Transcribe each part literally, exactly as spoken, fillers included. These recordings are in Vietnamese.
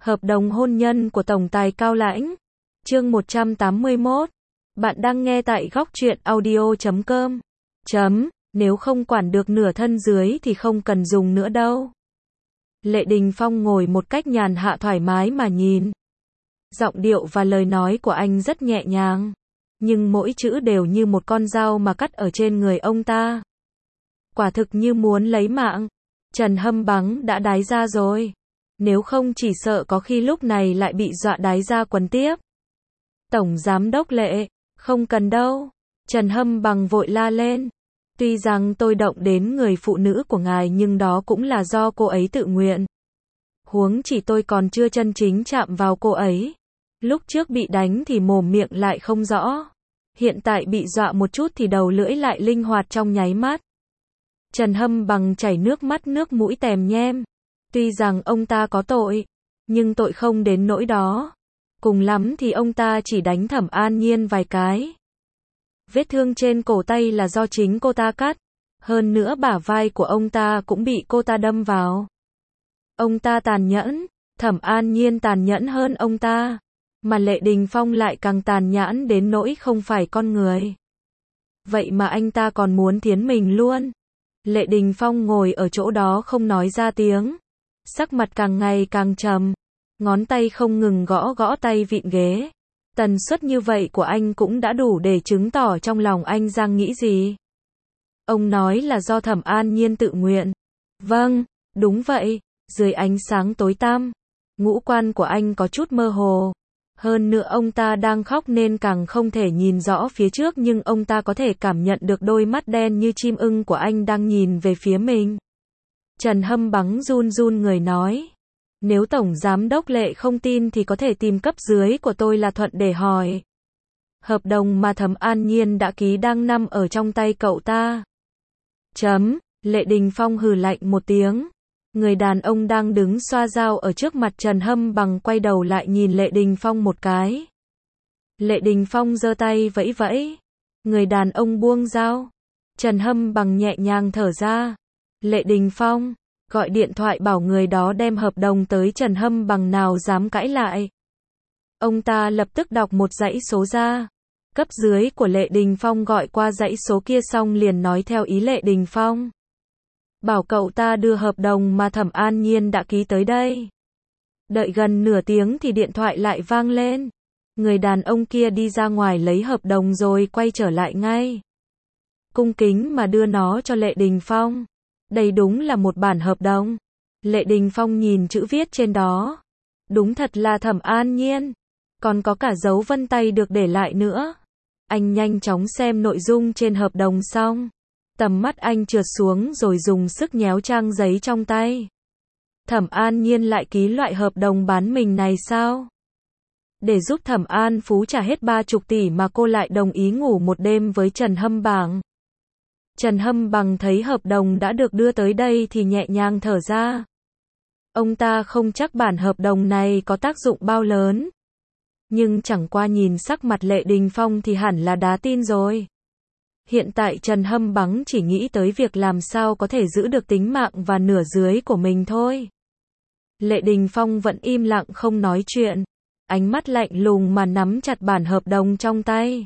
Hợp đồng hôn nhân của Tổng tài Cao Lãnh. Chương một trăm tám mươi mốt. Bạn đang nghe tại góc truyện audio chấm com. Chấm, nếu không quản được nửa thân dưới thì không cần dùng nữa đâu. Lệ Đình Phong ngồi một cách nhàn hạ thoải mái mà nhìn. Giọng điệu và lời nói của anh rất nhẹ nhàng, nhưng mỗi chữ đều như một con dao mà cắt ở trên người ông ta. Quả thực như muốn lấy mạng. Trần Hâm Bắng đã đái ra rồi. Nếu không chỉ sợ có khi lúc này lại bị dọa đái ra quần tiếp. Tổng Giám đốc Lệ, không cần đâu. Trần Hâm Bằng vội la lên. Tuy rằng tôi động đến người phụ nữ của ngài nhưng đó cũng là do cô ấy tự nguyện. Huống chỉ tôi còn chưa chân chính chạm vào cô ấy. Lúc trước bị đánh thì mồm miệng lại không rõ. Hiện tại bị dọa một chút thì đầu lưỡi lại linh hoạt trong nháy mắt. Trần Hâm Bằng chảy nước mắt nước mũi tèm nhem. Tuy rằng ông ta có tội, nhưng tội không đến nỗi đó. Cùng lắm thì ông ta chỉ đánh Thẩm An Nhiên vài cái. Vết thương trên cổ tay là do chính cô ta cắt. Hơn nữa bả vai của ông ta cũng bị cô ta đâm vào. Ông ta tàn nhẫn, Thẩm An Nhiên tàn nhẫn hơn ông ta. Mà Lệ Đình Phong lại càng tàn nhẫn đến nỗi không phải con người. Vậy mà anh ta còn muốn thiến mình luôn. Lệ Đình Phong ngồi ở chỗ đó không nói ra tiếng. Sắc mặt càng ngày càng trầm. Ngón tay không ngừng gõ gõ tay vịn ghế. Tần suất như vậy của anh cũng đã đủ để chứng tỏ trong lòng anh đang nghĩ gì. Ông nói là do Thẩm An Nhiên tự nguyện. Vâng, đúng vậy. Dưới ánh sáng tối tăm, ngũ quan của anh có chút mơ hồ. Hơn nữa ông ta đang khóc nên càng không thể nhìn rõ phía trước, nhưng ông ta có thể cảm nhận được đôi mắt đen như chim ưng của anh đang nhìn về phía mình. Trần Hâm Bắng run run người nói. Nếu Tổng Giám đốc Lệ không tin thì có thể tìm cấp dưới của tôi là Thuận để hỏi. Hợp đồng mà Thẩm An Nhiên đã ký đang nằm ở trong tay cậu ta. Chấm, Lệ Đình Phong hừ lạnh một tiếng. Người đàn ông đang đứng xoa dao ở trước mặt Trần Hâm Bằng quay đầu lại nhìn Lệ Đình Phong một cái. Lệ Đình Phong giơ tay vẫy vẫy. Người đàn ông buông dao. Trần Hâm Bằng nhẹ nhàng thở ra. Lệ Đình Phong gọi điện thoại bảo người đó đem hợp đồng tới. Trần Hâm Bằng nào dám cãi lại. Ông ta lập tức đọc một dãy số ra. Cấp dưới của Lệ Đình Phong gọi qua dãy số kia xong liền nói theo ý Lệ Đình Phong. Bảo cậu ta đưa hợp đồng mà Thẩm An Nhiên đã ký tới đây. Đợi gần nửa tiếng thì điện thoại lại vang lên. Người đàn ông kia đi ra ngoài lấy hợp đồng rồi quay trở lại ngay. Cung kính mà đưa nó cho Lệ Đình Phong. Đây đúng là một bản hợp đồng. Lệ Đình Phong nhìn chữ viết trên đó. Đúng thật là Thẩm An Nhiên. Còn có cả dấu vân tay được để lại nữa. Anh nhanh chóng xem nội dung trên hợp đồng xong. Tầm mắt anh trượt xuống rồi dùng sức nhéo trang giấy trong tay. Thẩm An Nhiên lại ký loại hợp đồng bán mình này sao? Để giúp Thẩm An Phú trả hết ba chục tỷ mà cô lại đồng ý ngủ một đêm với Trần Hâm Bằng. Trần Hâm Bằng thấy hợp đồng đã được đưa tới đây thì nhẹ nhàng thở ra. Ông ta không chắc bản hợp đồng này có tác dụng bao lớn. Nhưng chẳng qua nhìn sắc mặt Lệ Đình Phong thì hẳn là đá tin rồi. Hiện tại Trần Hâm Bắng chỉ nghĩ tới việc làm sao có thể giữ được tính mạng và nửa dưới của mình thôi. Lệ Đình Phong vẫn im lặng không nói chuyện. Ánh mắt lạnh lùng mà nắm chặt bản hợp đồng trong tay.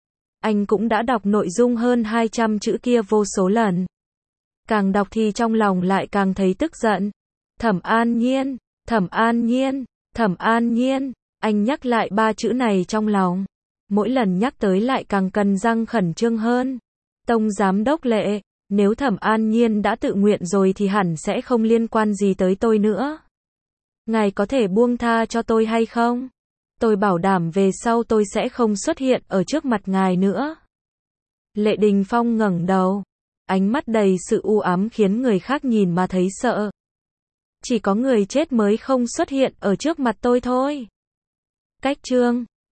Anh cũng đã đọc nội dung hơn hai trăm chữ kia vô số lần. Càng đọc thì trong lòng lại càng thấy tức giận. Thẩm An Nhiên, Thẩm An Nhiên, Thẩm An Nhiên. Anh nhắc lại ba chữ này trong lòng. Mỗi lần nhắc tới lại càng cần răng khẩn trương hơn. Tổng Giám đốc Lệ, nếu Thẩm An Nhiên đã tự nguyện rồi thì hẳn sẽ không liên quan gì tới tôi nữa. Ngài có thể buông tha cho tôi hay không? Tôi bảo đảm về sau tôi sẽ không xuất hiện ở trước mặt ngài nữa. Lệ Đình Phong ngẩng đầu. Ánh mắt đầy sự u ám khiến người khác nhìn mà thấy sợ. Chỉ có người chết mới không xuất hiện ở trước mặt tôi thôi. Cách chương